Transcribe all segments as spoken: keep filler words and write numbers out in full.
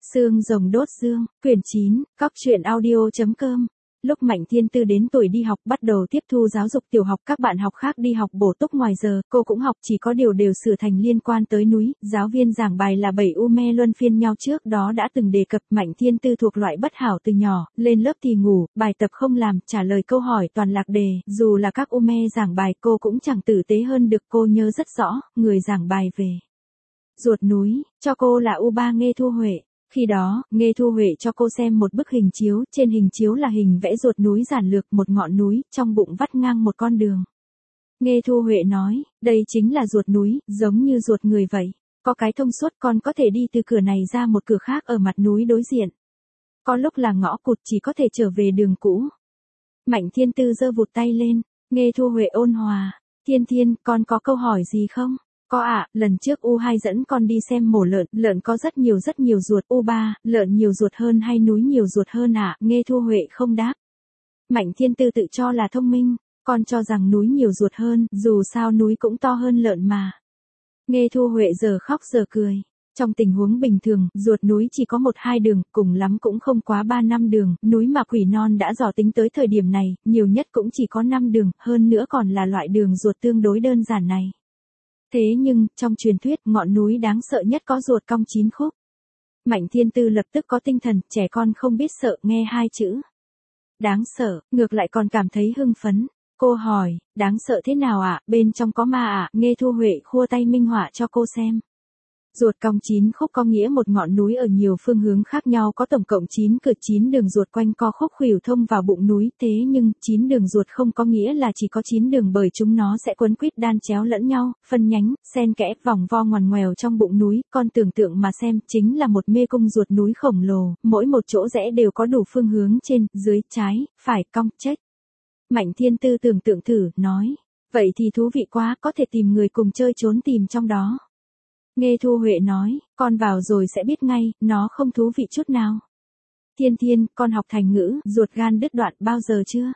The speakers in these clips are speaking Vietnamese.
Xương rồng đốt dương, quyển chín, cóc truyện audio chấm com. Lúc Mạnh Thiên Tư đến tuổi đi học bắt đầu tiếp thu giáo dục tiểu học, các bạn học khác đi học bổ túc ngoài giờ, cô cũng học, chỉ có điều đều sửa thành liên quan tới núi. Giáo viên giảng bài là bảy u me luân phiên nhau, trước đó đã từng đề cập. Mạnh Thiên Tư thuộc loại bất hảo từ nhỏ, lên lớp thì ngủ, bài tập không làm, trả lời câu hỏi toàn lạc đề, dù là các u me giảng bài cô cũng chẳng tử tế hơn được. Cô nhớ rất rõ, người giảng bài về ruột núi, cho cô là U ba Nghê Thu Huệ. Khi đó, Nghê Thu Huệ cho cô xem một bức hình chiếu, trên hình chiếu là hình vẽ ruột núi giản lược, một ngọn núi, trong bụng vắt ngang một con đường. Nghê Thu Huệ nói, đây chính là ruột núi, giống như ruột người vậy. Có cái thông suốt, con có thể đi từ cửa này ra một cửa khác ở mặt núi đối diện. Có lúc là ngõ cụt, chỉ có thể trở về đường cũ. Mạnh Thiên Tư giơ vụt tay lên, Nghê Thu Huệ ôn hòa, Thiên Thiên, con có câu hỏi gì không? Có ạ, à, lần trước U hai dẫn con đi xem mổ lợn, lợn có rất nhiều rất nhiều ruột. U ba, lợn nhiều ruột hơn hay núi nhiều ruột hơn ạ? À? Nghê Thu Huệ không đáp. Mạnh Thiên Tư tự cho là thông minh, con cho rằng núi nhiều ruột hơn, dù sao núi cũng to hơn lợn mà. Nghê Thu Huệ giờ khóc giờ cười. Trong tình huống bình thường, ruột núi chỉ có một hai đường, cùng lắm cũng không quá ba năm đường, núi mà Quỷ Non đã dò tính tới thời điểm này, nhiều nhất cũng chỉ có năm đường, hơn nữa còn là loại đường ruột tương đối đơn giản này. Thế nhưng, trong truyền thuyết, ngọn núi đáng sợ nhất có ruột cong chín khúc. Mạnh Thiên Tư lập tức có tinh thần, trẻ con không biết sợ, nghe hai chữ đáng sợ, ngược lại còn cảm thấy hưng phấn. Cô hỏi, đáng sợ thế nào ạ, à? Bên trong có ma ạ? À? Nghê Thu Huệ khua tay minh họa cho cô xem. Ruột cong chín khúc có nghĩa một ngọn núi ở nhiều phương hướng khác nhau, có tổng cộng chín cửa, chín đường ruột quanh co khúc khuỷu thông vào bụng núi. Thế nhưng, chín đường ruột không có nghĩa là chỉ có chín đường, bởi chúng nó sẽ quấn quýt đan chéo lẫn nhau, phân nhánh, xen kẽ, vòng vo ngoằn ngoèo trong bụng núi. Con tưởng tượng mà xem, chính là một mê cung ruột núi khổng lồ, mỗi một chỗ rẽ đều có đủ phương hướng, trên, dưới, trái, phải, cong, chếch. Mạnh Thiên Tư tưởng tượng thử, nói, vậy thì thú vị quá, có thể tìm người cùng chơi trốn tìm trong đó. Nghê Thu Huệ nói, con vào rồi sẽ biết ngay, nó không thú vị chút nào. Thiên Thiên, con học thành ngữ, ruột gan đứt đoạn bao giờ chưa?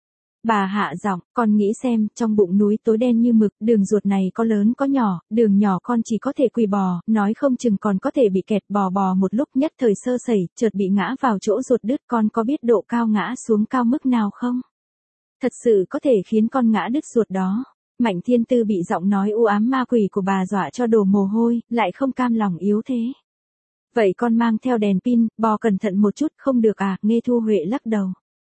Bà hạ giọng, con nghĩ xem, trong bụng núi tối đen như mực, đường ruột này có lớn có nhỏ, đường nhỏ con chỉ có thể quỳ bò, nói không chừng còn có thể bị kẹt bò bò một lúc, nhất thời sơ sẩy, chợt bị ngã vào chỗ ruột đứt. Con có biết độ cao ngã xuống cao mức nào không? Thật sự có thể khiến con ngã đứt ruột đó. Mạnh Thiên Tư bị giọng nói u ám ma quỷ của bà dọa cho đổ mồ hôi, lại không cam lòng yếu thế. Vậy con mang theo đèn pin, bò cẩn thận một chút, không được à? Nghê Thu Huệ lắc đầu.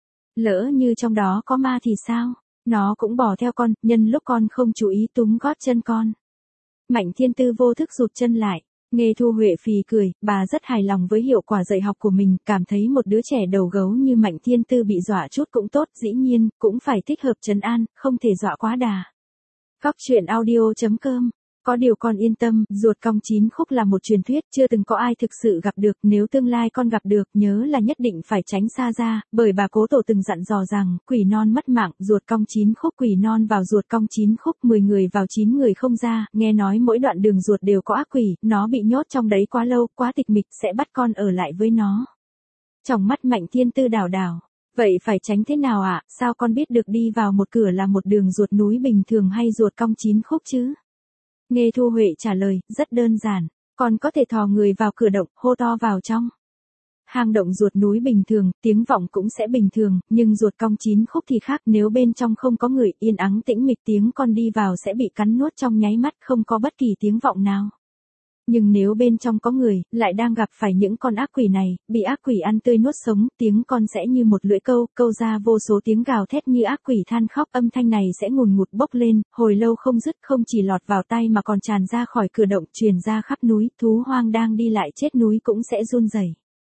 Lỡ như trong đó có ma thì sao? Nó cũng bò theo con, nhân lúc con không chú ý túm gót chân con. Mạnh Thiên Tư vô thức rụt chân lại. Nghê Thu Huệ phì cười, bà rất hài lòng với hiệu quả dạy học của mình, cảm thấy một đứa trẻ đầu gấu như Mạnh Thiên Tư bị dọa chút cũng tốt, dĩ nhiên, cũng phải thích hợp trấn an, không thể dọa quá đà. Cóc truyện audio chấm com. Có điều con yên tâm, ruột cong chín khúc là một truyền thuyết, chưa từng có ai thực sự gặp được. Nếu tương lai con gặp được, nhớ là nhất định phải tránh xa ra, bởi bà cố tổ từng dặn dò rằng, Quỷ Non mất mạng, ruột cong chín khúc. Quỷ Non vào ruột cong chín khúc, mười người vào chín người không ra, nghe nói mỗi đoạn đường ruột đều có ác quỷ, nó bị nhốt trong đấy quá lâu, quá tịch mịch, sẽ bắt con ở lại với nó. Trong mắt Mạnh Thiên Tư đảo đảo. Vậy phải tránh thế nào ạ? À? Sao con biết được đi vào một cửa là một đường ruột núi bình thường hay ruột cong chín khúc chứ? Nghê Thu Huệ trả lời, rất đơn giản, con có thể thò người vào cửa động, hô to vào trong. Hang động ruột núi bình thường, tiếng vọng cũng sẽ bình thường, nhưng ruột cong chín khúc thì khác, nếu bên trong không có người, yên ắng tĩnh mịch, tiếng con đi vào sẽ bị cắn nuốt trong nháy mắt, không có bất kỳ tiếng vọng nào. Nhưng nếu bên trong có người, lại đang gặp phải những con ác quỷ này, bị ác quỷ ăn tươi nuốt sống, tiếng con sẽ như một lưỡi câu, câu ra vô số tiếng gào thét như ác quỷ than khóc, âm thanh này sẽ ngùn ngụt bốc lên, hồi lâu không dứt, không chỉ lọt vào tai mà còn tràn ra khỏi cửa động, truyền ra khắp núi, thú hoang đang đi lại chết núi cũng sẽ run rẩy.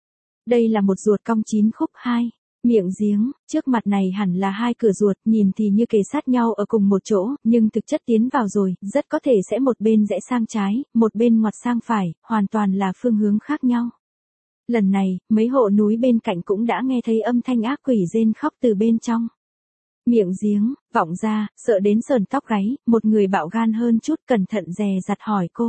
Đây là một ruột cong chín khúc. Hai miệng giếng, trước mặt này hẳn là hai cửa ruột, nhìn thì như kề sát nhau ở cùng một chỗ, nhưng thực chất tiến vào rồi, rất có thể sẽ một bên rẽ sang trái, một bên ngoặt sang phải, hoàn toàn là phương hướng khác nhau. Lần này, mấy hộ núi bên cạnh cũng đã nghe thấy âm thanh ác quỷ rên khóc từ bên trong miệng giếng, vọng ra, sợ đến sờn tóc gáy, một người bạo gan hơn chút cẩn thận dè dặt hỏi cô.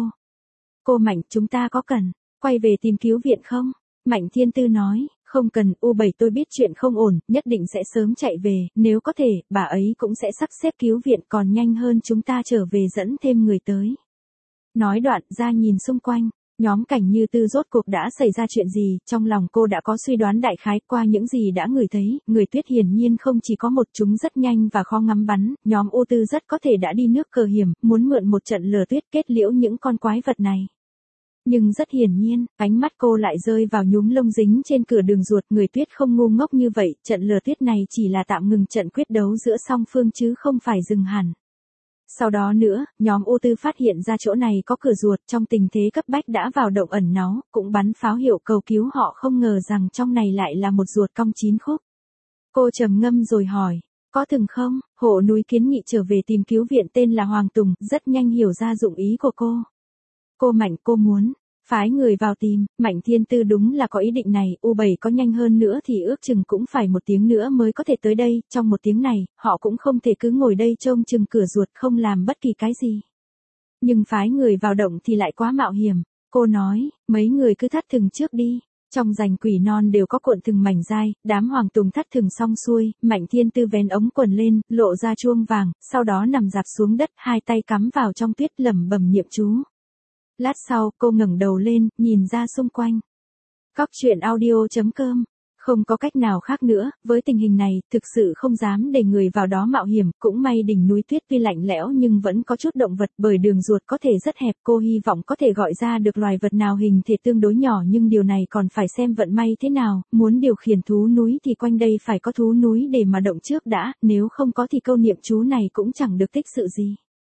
Cô Mạnh, chúng ta có cần quay về tìm cứu viện không? Mạnh Thiên Tư nói, không cần, U bảy tôi biết chuyện không ổn, nhất định sẽ sớm chạy về, nếu có thể, bà ấy cũng sẽ sắp xếp cứu viện còn nhanh hơn chúng ta trở về dẫn thêm người tới. Nói đoạn ra nhìn xung quanh, Nhóm Cảnh Như Tư rốt cuộc đã xảy ra chuyện gì, trong lòng cô đã có suy đoán đại khái qua những gì đã ngửi thấy, người Tuyết hiển nhiên không chỉ có một, chúng rất nhanh và khó ngắm bắn, nhóm U Tư rất có thể đã đi nước cờ hiểm, muốn mượn một trận lừa Tuyết kết liễu những con quái vật này. Nhưng rất hiển nhiên, ánh mắt cô lại rơi vào nhúm lông dính trên cửa đường ruột, người Tuyết không ngu ngốc như vậy, trận lừa Tuyết này chỉ là tạm ngừng trận quyết đấu giữa song phương chứ không phải dừng hẳn. Sau đó nữa, nhóm U Tư phát hiện ra chỗ này có cửa ruột, trong tình thế cấp bách đã vào động ẩn náu, cũng bắn pháo hiệu cầu cứu họ, không ngờ rằng trong này lại là một ruột cong chín khúc. Cô trầm ngâm rồi hỏi, có từng không? Hộ núi kiến nghị trở về tìm cứu viện tên là Hoàng Tùng, rất nhanh hiểu ra dụng ý của cô. Cô Mạnh, cô muốn phái người vào tìm. Mạnh Thiên Tư đúng là có ý định này, U bảy có nhanh hơn nữa thì ước chừng cũng phải một tiếng nữa mới có thể tới đây, trong một tiếng này, họ cũng không thể cứ ngồi đây trông chừng cửa ruột không làm bất kỳ cái gì. Nhưng phái người vào động thì lại quá mạo hiểm, cô nói, mấy người cứ thắt thừng trước đi. Trong rành quỷ non đều có cuộn thừng mảnh dai, đám Hoàng Tùng thắt thừng xong xuôi, Mạnh Thiên Tư vén ống quần lên, lộ ra chuông vàng, sau đó nằm dạp xuống đất, hai tay cắm vào trong tuyết lẩm bẩm niệm chú. Lát sau, cô ngẩng đầu lên, nhìn ra xung quanh. Cóc truyện audio chấm com. Không có cách nào khác nữa, với tình hình này, thực sự không dám để người vào đó mạo hiểm, cũng may đỉnh núi tuyết tuy lạnh lẽo nhưng vẫn có chút động vật, bởi đường ruột có thể rất hẹp, cô hy vọng có thể gọi ra được loài vật nào hình thể tương đối nhỏ, nhưng điều này còn phải xem vận may thế nào, muốn điều khiển thú núi thì quanh đây phải có thú núi để mà động trước đã, nếu không có thì câu niệm chú này cũng chẳng được tích sự gì.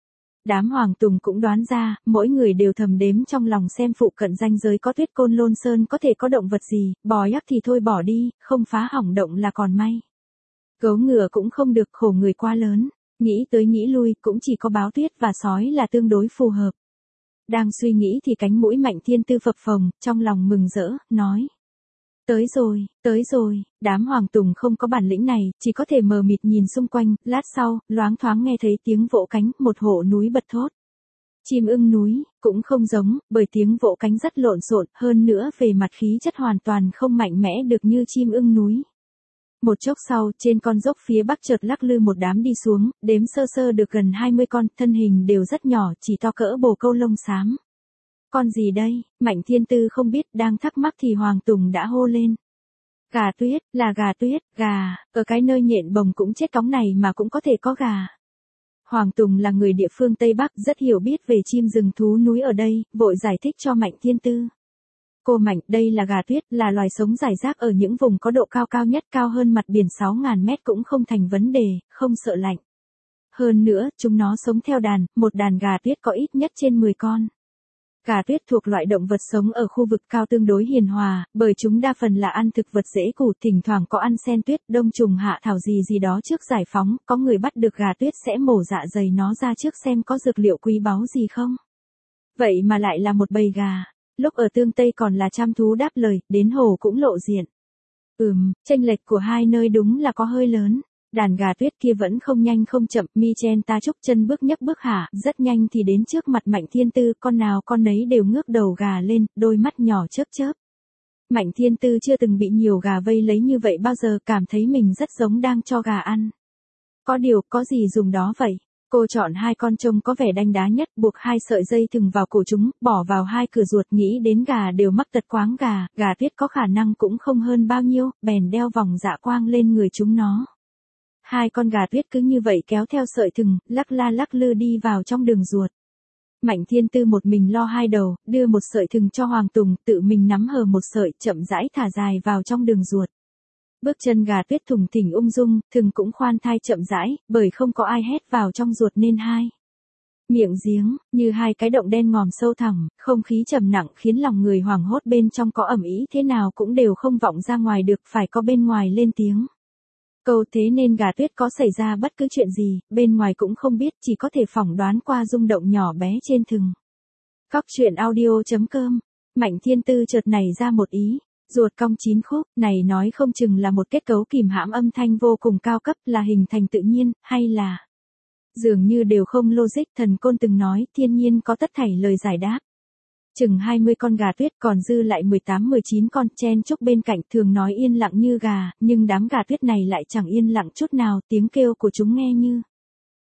Đám Hoàng Tùng cũng đoán ra, mỗi người đều thầm đếm trong lòng xem phụ cận ranh giới có tuyết côn Lôn Sơn có thể có động vật gì, bò yak thì thôi bỏ đi, không phá hỏng động là còn may. Gấu ngựa cũng không được, khổ người quá lớn, nghĩ tới nghĩ lui cũng chỉ có báo tuyết và sói là tương đối phù hợp. Đang suy nghĩ thì cánh mũi Mạnh Thiên Tư phập phồng, trong lòng mừng rỡ, nói. Tới rồi, tới rồi, đám Hoàng Tùng không có bản lĩnh này, chỉ có thể mờ mịt nhìn xung quanh, lát sau, loáng thoáng nghe thấy tiếng vỗ cánh, một hộ núi bật thốt. Chim ưng núi, cũng không giống, bởi tiếng vỗ cánh rất lộn xộn, hơn nữa về mặt khí chất hoàn toàn không mạnh mẽ được như chim ưng núi. Một chốc sau, trên con dốc phía bắc chợt lắc lư một đám đi xuống, đếm sơ sơ được gần hai mươi con, thân hình đều rất nhỏ, chỉ to cỡ bồ câu lông xám. Con gì đây? Mạnh Thiên Tư không biết, đang thắc mắc thì Hoàng Tùng đã hô lên. Gà tuyết, là gà tuyết, gà, ở cái nơi nhện bồng cũng chết cóng này mà cũng có thể có gà. Hoàng Tùng là người địa phương Tây Bắc, rất hiểu biết về chim rừng thú núi ở đây, vội giải thích cho Mạnh Thiên Tư. Cô Mạnh, đây là gà tuyết, là loài sống rải rác ở những vùng có độ cao cao nhất, cao hơn mặt biển sáu nghìn mét cũng không thành vấn đề, không sợ lạnh. Hơn nữa, chúng nó sống theo đàn, một đàn gà tuyết có ít nhất trên mười con. Gà tuyết thuộc loại động vật sống ở khu vực cao tương đối hiền hòa, bởi chúng đa phần là ăn thực vật dễ củ, thỉnh thoảng có ăn sen tuyết, đông trùng hạ thảo gì gì đó trước giải phóng, có người bắt được gà tuyết sẽ mổ dạ dày nó ra trước xem có dược liệu quý báu gì không. Vậy mà lại là một bầy gà, lúc ở Tương Tây còn là chăm thú đáp lời, đến hồ cũng lộ diện. Ừm, chênh lệch của hai nơi đúng là có hơi lớn. Đàn gà tuyết kia vẫn không nhanh không chậm, mi chen ta chúc chân bước nhấc bước hả, rất nhanh thì đến trước mặt Mạnh Thiên Tư, con nào con nấy đều ngước đầu gà lên, đôi mắt nhỏ chớp chớp. Mạnh Thiên Tư chưa từng bị nhiều gà vây lấy như vậy bao giờ, cảm thấy mình rất giống đang cho gà ăn. Có điều, có gì dùng đó vậy? Cô chọn hai con trông có vẻ đanh đá nhất, buộc hai sợi dây thừng vào cổ chúng, bỏ vào hai cửa ruột, nghĩ đến gà đều mắc tật quáng gà, gà tuyết có khả năng cũng không hơn bao nhiêu, bèn đeo vòng dạ quang lên người chúng nó. Hai con gà tuyết cứ như vậy kéo theo sợi thừng, lắc la lắc lư đi vào trong đường ruột. Mạnh Thiên Tư một mình lo hai đầu, đưa một sợi thừng cho Hoàng Tùng, tự mình nắm hờ một sợi, chậm rãi thả dài vào trong đường ruột. Bước chân gà tuyết thùng thình ung dung, thừng cũng khoan thai chậm rãi, bởi không có ai hét vào trong ruột nên hai miệng giếng, như hai cái động đen ngòm sâu thẳm, không khí trầm nặng khiến lòng người hoảng hốt, bên trong có ầm ĩ thế nào cũng đều không vọng ra ngoài được, phải có bên ngoài lên tiếng. Câu thế nên gà tuyết có xảy ra bất cứ chuyện gì, bên ngoài cũng không biết, chỉ có thể phỏng đoán qua rung động nhỏ bé trên thừng. Cóc truyện audio chấm com. Mạnh Thiên Tư chợt nảy ra một ý. Ruột cong chín khúc, này nói không chừng là một kết cấu kìm hãm âm thanh vô cùng cao cấp, là hình thành tự nhiên, hay là dường như đều không logic. Thần Côn từng nói, thiên nhiên có tất thảy lời giải đáp. Chừng hai mươi con gà tuyết, còn dư lại mười tám mười chín con, chen chúc bên cạnh, thường nói yên lặng như gà, nhưng đám gà tuyết này lại chẳng yên lặng chút nào, tiếng kêu của chúng nghe như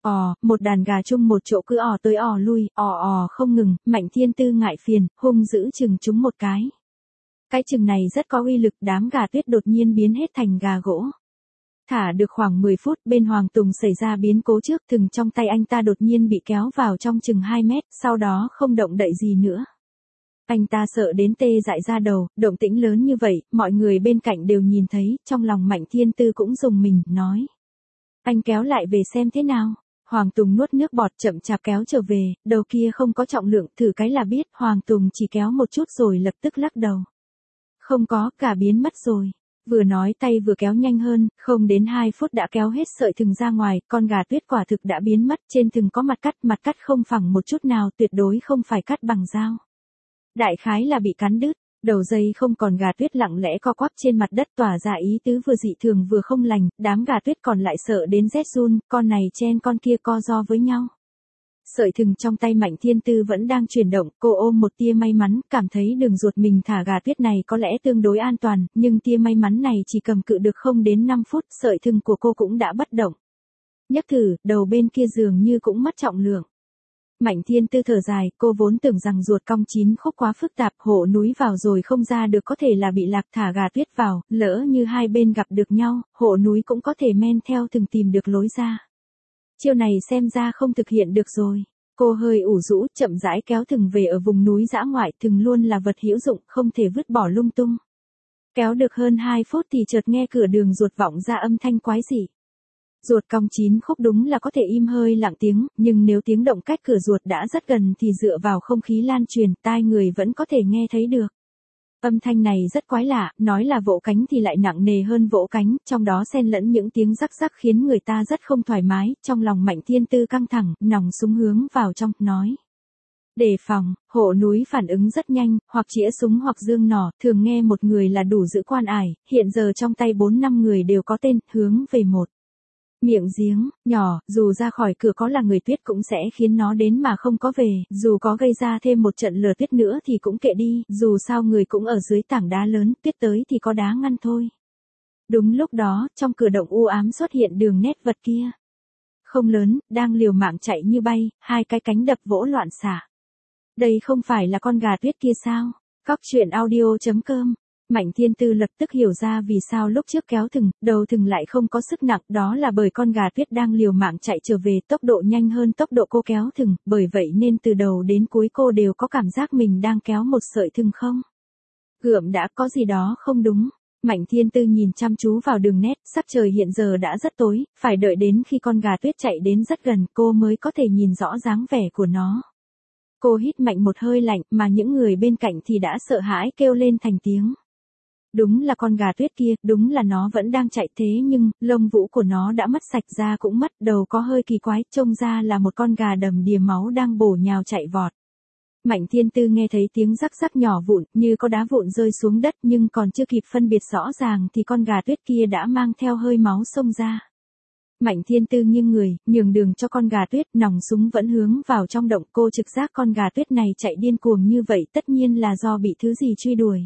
Ò, một đàn gà chung một chỗ cứ ò tới ò lui, ò ò không ngừng, Mạnh Thiên Tư ngại phiền, hung dữ chừng chúng một cái. Cái chừng này rất có uy lực, đám gà tuyết đột nhiên biến hết thành gà gỗ. Thả được khoảng mười phút, bên Hoàng Tùng xảy ra biến cố trước, thừng trong tay anh ta đột nhiên bị kéo vào trong chừng hai mét, sau đó không động đậy gì nữa. Anh ta sợ đến tê dại ra đầu, động tĩnh lớn như vậy, mọi người bên cạnh đều nhìn thấy, trong lòng Mạnh Thiên Tư cũng rùng mình, nói. Anh kéo lại về xem thế nào. Hoàng Tùng nuốt nước bọt chậm chạp kéo trở về, đầu kia không có trọng lượng, thử cái là biết, Hoàng Tùng chỉ kéo một chút rồi lập tức lắc đầu. Không có, cả biến mất rồi. Vừa nói tay vừa kéo nhanh hơn, không đến hai phút đã kéo hết sợi thừng ra ngoài, con gà tuyết quả thực đã biến mất, trên thừng có mặt cắt, mặt cắt không phẳng một chút nào, tuyệt đối không phải cắt bằng dao. Đại khái là bị cắn đứt, đầu dây không còn, gà tuyết lặng lẽ co quắp trên mặt đất tỏa ra ý tứ vừa dị thường vừa không lành, đám gà tuyết còn lại sợ đến rét run, con này chen con kia co ro với nhau. Sợi thừng trong tay Mạnh Thiên Tư vẫn đang chuyển động, cô ôm một tia may mắn, cảm thấy đường ruột mình thả gà tuyết này có lẽ tương đối an toàn, nhưng tia may mắn này chỉ cầm cự được không đến năm phút, sợi thừng của cô cũng đã bất động. Nhấc thử, đầu bên kia dường như cũng mất trọng lượng. Mạnh Thiên Tư thở dài, cô vốn tưởng rằng ruột cong chín khúc quá phức tạp, hộ núi vào rồi không ra được có thể là bị lạc, thả gà tuyết vào, lỡ như hai bên gặp được nhau, hộ núi cũng có thể men theo từng tìm được lối ra. Chiêu này xem ra không thực hiện được rồi. Cô hơi ủ rũ, chậm rãi kéo thừng về ở vùng núi dã ngoại, thừng luôn là vật hữu dụng, không thể vứt bỏ lung tung. Kéo được hơn hai phút thì chợt nghe cửa đường ruột vọng ra âm thanh quái dị. Ruột cong chín khúc đúng là có thể im hơi lặng tiếng, nhưng nếu tiếng động cách cửa ruột đã rất gần thì dựa vào không khí lan truyền, tai người vẫn có thể nghe thấy được. Âm thanh này rất quái lạ, nói là vỗ cánh thì lại nặng nề hơn vỗ cánh, trong đó xen lẫn những tiếng rắc rắc khiến người ta rất không thoải mái, trong lòng Mạnh Thiên Tư căng thẳng, nòng súng hướng vào trong, nói. Đề phòng, hộ núi phản ứng rất nhanh, hoặc chĩa súng hoặc giương nỏ, thường nghe một người là đủ giữ quan ải, hiện giờ trong tay bốn năm người đều có tên, hướng về một. Miệng giếng, nhỏ, dù ra khỏi cửa có là người tuyết cũng sẽ khiến nó đến mà không có về, dù có gây ra thêm một trận lở tuyết nữa thì cũng kệ đi, dù sao người cũng ở dưới tảng đá lớn, tuyết tới thì có đá ngăn thôi. Đúng lúc đó, trong cửa động u ám xuất hiện đường nét vật kia. Không lớn, đang liều mạng chạy như bay, hai cái cánh đập vỗ loạn xạ. Đây không phải là con gà tuyết kia sao? Cóc truyện audio chấm com. Mạnh Thiên Tư lập tức hiểu ra vì sao lúc trước kéo thừng, đầu thừng lại không có sức nặng, đó là bởi con gà tuyết đang liều mạng chạy trở về, tốc độ nhanh hơn tốc độ cô kéo thừng, bởi vậy nên từ đầu đến cuối cô đều có cảm giác mình đang kéo một sợi thừng không. Gượm đã có gì đó không đúng. Mạnh Thiên Tư nhìn chăm chú vào đường nét, sắc trời hiện giờ đã rất tối, phải đợi đến khi con gà tuyết chạy đến rất gần cô mới có thể nhìn rõ dáng vẻ của nó. Cô hít mạnh một hơi lạnh mà những người bên cạnh thì đã sợ hãi kêu lên thành tiếng. Đúng là con gà tuyết kia, đúng là nó vẫn đang chạy thế nhưng, lông vũ của nó đã mất sạch, da cũng mất, đầu có hơi kỳ quái, trông ra là một con gà đầm đìa máu đang bổ nhào chạy vọt. Mạnh Thiên Tư nghe thấy tiếng rắc rắc nhỏ vụn, như có đá vụn rơi xuống đất nhưng còn chưa kịp phân biệt rõ ràng thì con gà tuyết kia đã mang theo hơi máu xông ra. Mạnh Thiên Tư nghiêng người, nhường đường cho con gà tuyết, nòng súng vẫn hướng vào trong động, cô trực giác con gà tuyết này chạy điên cuồng như vậy tất nhiên là do bị thứ gì truy đuổi.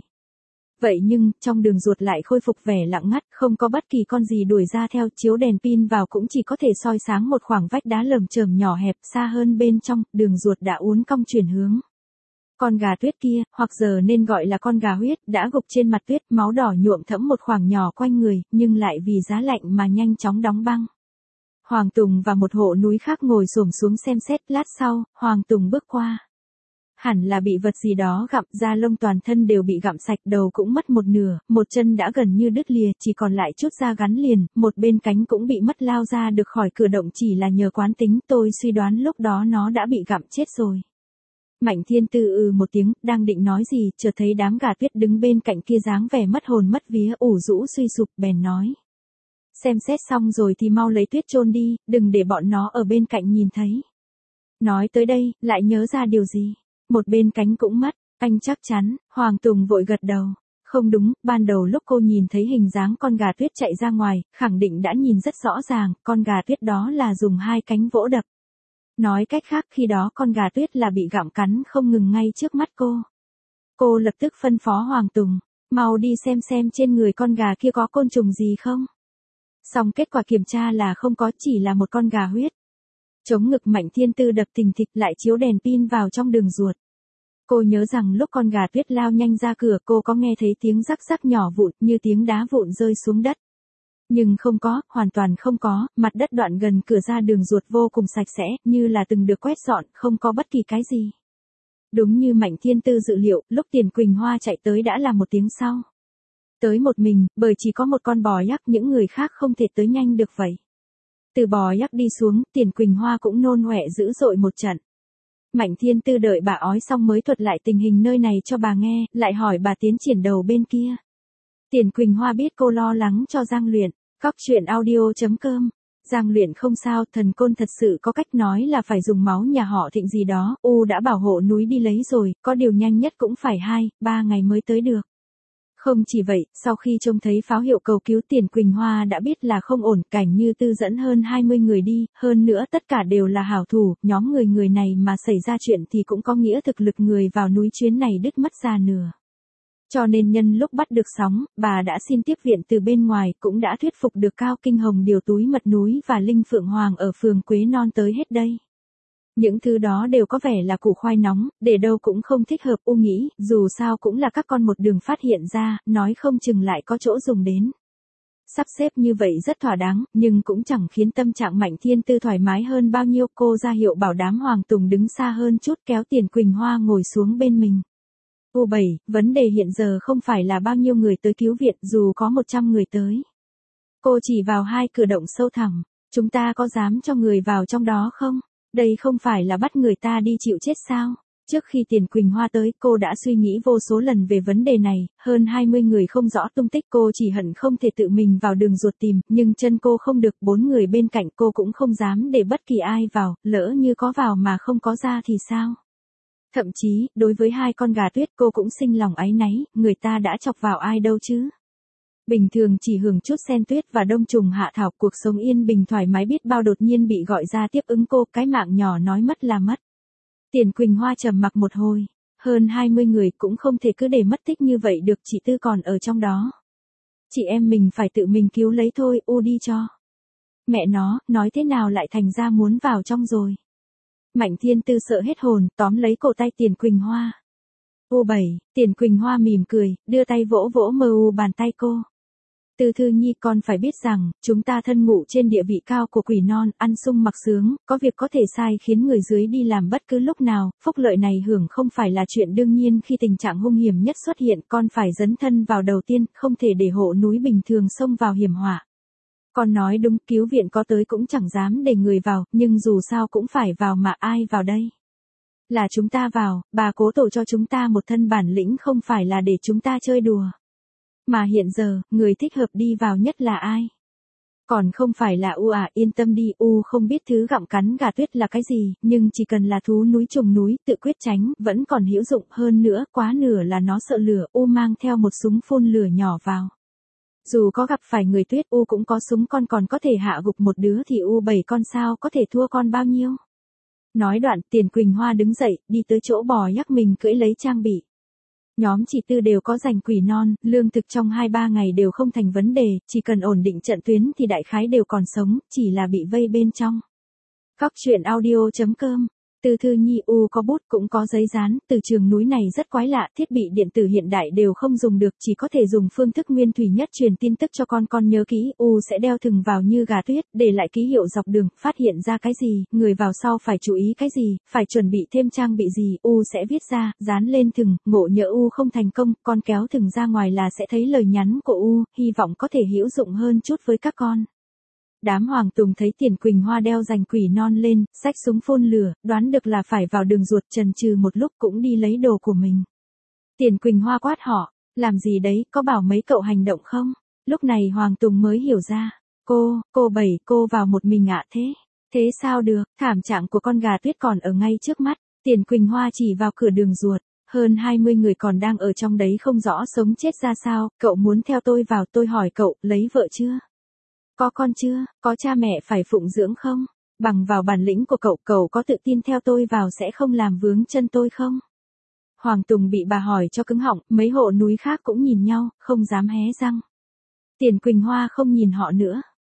Vậy nhưng, trong đường ruột lại khôi phục vẻ lặng ngắt, không có bất kỳ con gì đuổi ra theo, chiếu đèn pin vào cũng chỉ có thể soi sáng một khoảng vách đá lởm chởm nhỏ hẹp, xa hơn bên trong, đường ruột đã uốn cong chuyển hướng. Con gà tuyết kia, hoặc giờ nên gọi là con gà huyết, đã gục trên mặt tuyết, máu đỏ nhuộm thẫm một khoảng nhỏ quanh người, nhưng lại vì giá lạnh mà nhanh chóng đóng băng. Hoàng Tùng và một hộ núi khác ngồi xổm xuống xem xét, lát sau, Hoàng Tùng bước qua. Hẳn là bị vật gì đó gặm, da lông toàn thân đều bị gặm sạch, đầu cũng mất một nửa, một chân đã gần như đứt lìa, chỉ còn lại chút da gắn liền, một bên cánh cũng bị mất, lao ra được khỏi cửa động chỉ là nhờ quán tính, tôi suy đoán lúc đó nó đã bị gặm chết rồi. Mạnh Thiên Tư ừ một tiếng, đang định nói gì, chợt thấy đám gà tuyết đứng bên cạnh kia dáng vẻ mất hồn mất vía, ủ rũ suy sụp, bèn nói. Xem xét xong rồi thì mau lấy tuyết chôn đi, đừng để bọn nó ở bên cạnh nhìn thấy. Nói tới đây, lại nhớ ra điều gì. Một bên cánh cũng mất, anh chắc chắn, Hoàng Tùng vội gật đầu. Không đúng, ban đầu lúc cô nhìn thấy hình dáng con gà tuyết chạy ra ngoài, khẳng định đã nhìn rất rõ ràng, con gà tuyết đó là dùng hai cánh vỗ đập. Nói cách khác khi đó con gà tuyết là bị gặm cắn không ngừng ngay trước mắt cô. Cô lập tức phân phó Hoàng Tùng, mau đi xem xem trên người con gà kia có côn trùng gì không. Xong kết quả kiểm tra là không có, chỉ là một con gà huyết. Chống ngực Mạnh Thiên Tư đập thình thịch lại chiếu đèn pin vào trong đường ruột. Cô nhớ rằng lúc con gà tuyết lao nhanh ra cửa cô có nghe thấy tiếng rắc rắc nhỏ vụn như tiếng đá vụn rơi xuống đất. Nhưng không có, hoàn toàn không có, mặt đất đoạn gần cửa ra đường ruột vô cùng sạch sẽ, như là từng được quét dọn, không có bất kỳ cái gì. Đúng như Mạnh Thiên Tư dự liệu, lúc Tiền Quỳnh Hoa chạy tới đã là một tiếng sau. Tới một mình, bởi chỉ có một con bò yak, những người khác không thể tới nhanh được vậy. Từ bò yak đi xuống, Tiền Quỳnh Hoa cũng nôn ọe dữ dội một trận. Mạnh Thiên Tư đợi bà ói xong mới thuật lại tình hình nơi này cho bà nghe, lại hỏi bà tiến triển đầu bên kia. Tiền Quỳnh Hoa biết cô lo lắng cho Giang Luyện. Cóc truyện audio chấm com. Giang Luyện không sao, thần côn thật sự có cách nói là phải dùng máu nhà họ Thịnh gì đó, U đã bảo hộ núi đi lấy rồi, có điều nhanh nhất cũng phải hai, ba ngày mới tới được. Không chỉ vậy, sau khi trông thấy pháo hiệu cầu cứu Tiền Quỳnh Hoa đã biết là không ổn, Cảnh Như Tư dẫn hơn hai mươi người đi, hơn nữa tất cả đều là hảo thủ, nhóm người người này mà xảy ra chuyện thì cũng có nghĩa thực lực người vào núi chuyến này đứt mất ra nửa. Cho nên nhân lúc bắt được sóng, bà đã xin tiếp viện từ bên ngoài, cũng đã thuyết phục được Cao Kinh Hồng điều túi mật núi và Linh Phượng Hoàng ở phường Quế Non tới hết đây. Những thứ đó đều có vẻ là củ khoai nóng, để đâu cũng không thích hợp. U nghĩ, dù sao cũng là các con một đường phát hiện ra, nói không chừng lại có chỗ dùng đến. Sắp xếp như vậy rất thỏa đáng, nhưng cũng chẳng khiến tâm trạng Mạnh Thiên Tư thoải mái hơn bao nhiêu. Cô ra hiệu bảo đám Hoàng Tùng đứng xa hơn chút, kéo Tiền Quỳnh Hoa ngồi xuống bên mình. U bảy, vấn đề hiện giờ không phải là bao nhiêu người tới cứu viện, dù có một trăm người tới. Cô chỉ vào hai cửa động sâu thẳm, chúng ta có dám cho người vào trong đó không? Đây không phải là bắt người ta đi chịu chết sao? Trước khi Tiền Quỳnh Hoa tới, cô đã suy nghĩ vô số lần về vấn đề này, hơn hai mươi người không rõ tung tích, cô chỉ hận không thể tự mình vào đường ruột tìm, nhưng chân cô không được, bốn người bên cạnh cô cũng không dám để bất kỳ ai vào, lỡ như có vào mà không có ra thì sao? Thậm chí, đối với hai con gà tuyết cô cũng sinh lòng áy náy, người ta đã chọc vào ai đâu chứ. Bình thường chỉ hưởng chút sen tuyết và đông trùng hạ thảo, cuộc sống yên bình thoải mái biết bao, đột nhiên bị gọi ra tiếp ứng cô, cái mạng nhỏ nói mất là mất. Tiền Quỳnh Hoa trầm mặc một hồi, hơn hai mươi người cũng không thể cứ để mất tích như vậy được, chị Tư còn ở trong đó. Chị em mình phải tự mình cứu lấy thôi, U đi cho. Mẹ nó, nói thế nào lại thành ra muốn vào trong rồi. Mạnh Thiên Tư sợ hết hồn, tóm lấy cổ tay Tiền Quỳnh Hoa. U bảy, Tiền Quỳnh Hoa mỉm cười, đưa tay vỗ vỗ mờ u bàn tay cô. Tư Thư Nhi, con phải biết rằng, chúng ta thân ngụ trên địa vị cao của Quỷ Non, ăn sung mặc sướng, có việc có thể sai khiến người dưới đi làm bất cứ lúc nào, phúc lợi này hưởng không phải là chuyện đương nhiên. Khi tình trạng hung hiểm nhất xuất hiện, con phải dấn thân vào đầu tiên, không thể để hộ núi bình thường xông vào hiểm họa. Con nói đúng, cứu viện có tới cũng chẳng dám để người vào, nhưng dù sao cũng phải vào mà, ai vào đây? Là chúng ta vào, bà cố tổ cho chúng ta một thân bản lĩnh, không phải là để chúng ta chơi đùa. Mà hiện giờ, người thích hợp đi vào nhất là ai? Còn không phải là U à, yên tâm đi, U không biết thứ gặm cắn gà tuyết là cái gì, nhưng chỉ cần là thú núi trùng núi, tự quyết tránh, vẫn còn hữu dụng hơn nữa, quá nửa là nó sợ lửa, U mang theo một súng phun lửa nhỏ vào. Dù có gặp phải người tuyết, U cũng có súng, con còn có thể hạ gục một đứa thì U bảy con sao có thể thua con bao nhiêu. Nói đoạn, Tiền Quỳnh Hoa đứng dậy, đi tới chỗ bò yak mình cưỡi lấy trang bị. Nhóm chị Tư đều có dành Quỷ Non, lương thực trong hai ba ngày đều không thành vấn đề, chỉ cần ổn định trận tuyến thì đại khái đều còn sống, chỉ là bị vây bên trong. Cóc truyện audio chấm com. Tư Thư Nhi, U có bút cũng có giấy dán, từ trường núi này rất quái lạ, thiết bị điện tử hiện đại đều không dùng được, chỉ có thể dùng phương thức nguyên thủy nhất truyền tin tức cho con. Con nhớ kỹ, U sẽ đeo thừng vào như gà tuyết, để lại ký hiệu dọc đường, phát hiện ra cái gì, người vào sau phải chú ý cái gì, phải chuẩn bị thêm trang bị gì, U sẽ viết ra, dán lên thừng, ngộ nhỡ U không thành công, con kéo thừng ra ngoài là sẽ thấy lời nhắn của U, hy vọng có thể hữu dụng hơn chút với các con. Đám Hoàng Tùng thấy Tiền Quỳnh Hoa đeo dành Quỷ Non lên, xách súng phun lửa, đoán được là phải vào đường ruột, chần chừ một lúc cũng đi lấy đồ của mình. Tiền Quỳnh Hoa quát họ, làm gì đấy, có bảo mấy cậu hành động không? Lúc này Hoàng Tùng mới hiểu ra, cô, cô bảy, cô vào một mình ạ. Thế, thế sao được, thảm trạng của con gà tuyết còn ở ngay trước mắt. Tiền Quỳnh Hoa chỉ vào cửa đường ruột, hơn hai mươi người còn đang ở trong đấy không rõ sống chết ra sao, cậu muốn theo tôi vào, tôi hỏi cậu, lấy vợ chưa? Có con chưa, có cha mẹ phải phụng dưỡng không? Bằng vào bản lĩnh của cậu, cậu có tự tin theo tôi vào sẽ không làm vướng chân tôi không? Hoàng Tùng bị bà hỏi cho cứng họng, mấy hộ núi khác cũng nhìn nhau, không dám hé răng. Tiền Quỳnh Hoa không nhìn họ nữa.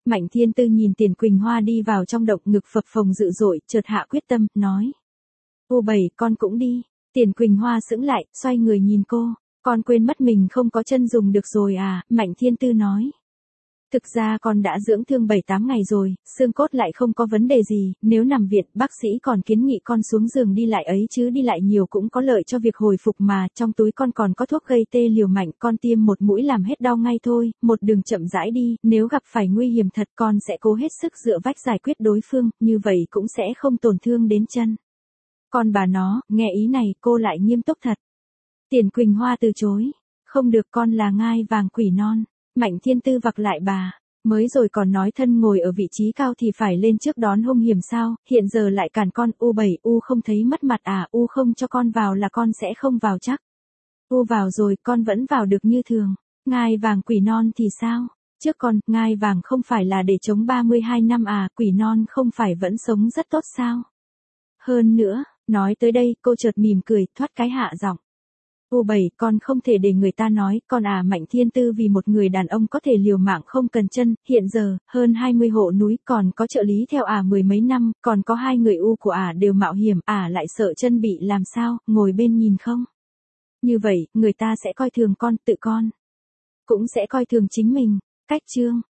Mạnh Thiên Tư nhìn Tiền Quỳnh Hoa đi vào trong động, ngực phập phồng dữ dội, chợt hạ quyết tâm, nói. U Bảy, con cũng đi. Tiền Quỳnh Hoa sững lại, xoay người nhìn cô. Con quên mất mình không có chân dùng được rồi à, Mạnh Thiên Tư nói. Thực ra con đã dưỡng thương bảy tám ngày rồi, xương cốt lại không có vấn đề gì, nếu nằm viện, bác sĩ còn kiến nghị con xuống giường đi lại ấy chứ đi lại nhiều cũng có lợi cho việc hồi phục mà, trong túi con còn có thuốc gây tê liều mạnh, con tiêm một mũi làm hết đau ngay thôi, một đường chậm rãi đi, nếu gặp phải nguy hiểm thật con sẽ cố hết sức dựa vách giải quyết đối phương, như vậy cũng sẽ không tổn thương đến chân. Con bà nó, nghe ý này, cô lại nghiêm túc thật. Tiền Quỳnh Hoa từ chối. Không được, con là ngai vàng quỷ non. Mạnh Thiên Tư vặc lại bà. Mới rồi còn nói thân ngồi ở vị trí cao thì phải lên trước đón hung hiểm sao, hiện giờ lại cản con. U Bảy, U không thấy mất mặt à, U không cho con vào là con sẽ không vào chắc. U vào rồi, con vẫn vào được như thường. Ngai vàng quỷ non thì sao? Trước con, ngai vàng không phải là để chống ba mươi hai năm à, quỷ non không phải vẫn sống rất tốt sao? Hơn nữa, nói tới đây, cô chợt mỉm cười, thoát cái hạ giọng. U Bảy, con không thể để người ta nói, con à. Mạnh Thiên Tư vì một người đàn ông có thể liều mạng không cần chân, hiện giờ, hơn hai mươi hộ núi, còn có trợ lý theo ả à mười mấy năm, còn có hai người U của ả à đều mạo hiểm, ả à lại sợ chân bị làm sao, ngồi bên nhìn không? Như vậy, người ta sẽ coi thường con, tự con cũng sẽ coi thường chính mình. Cách chương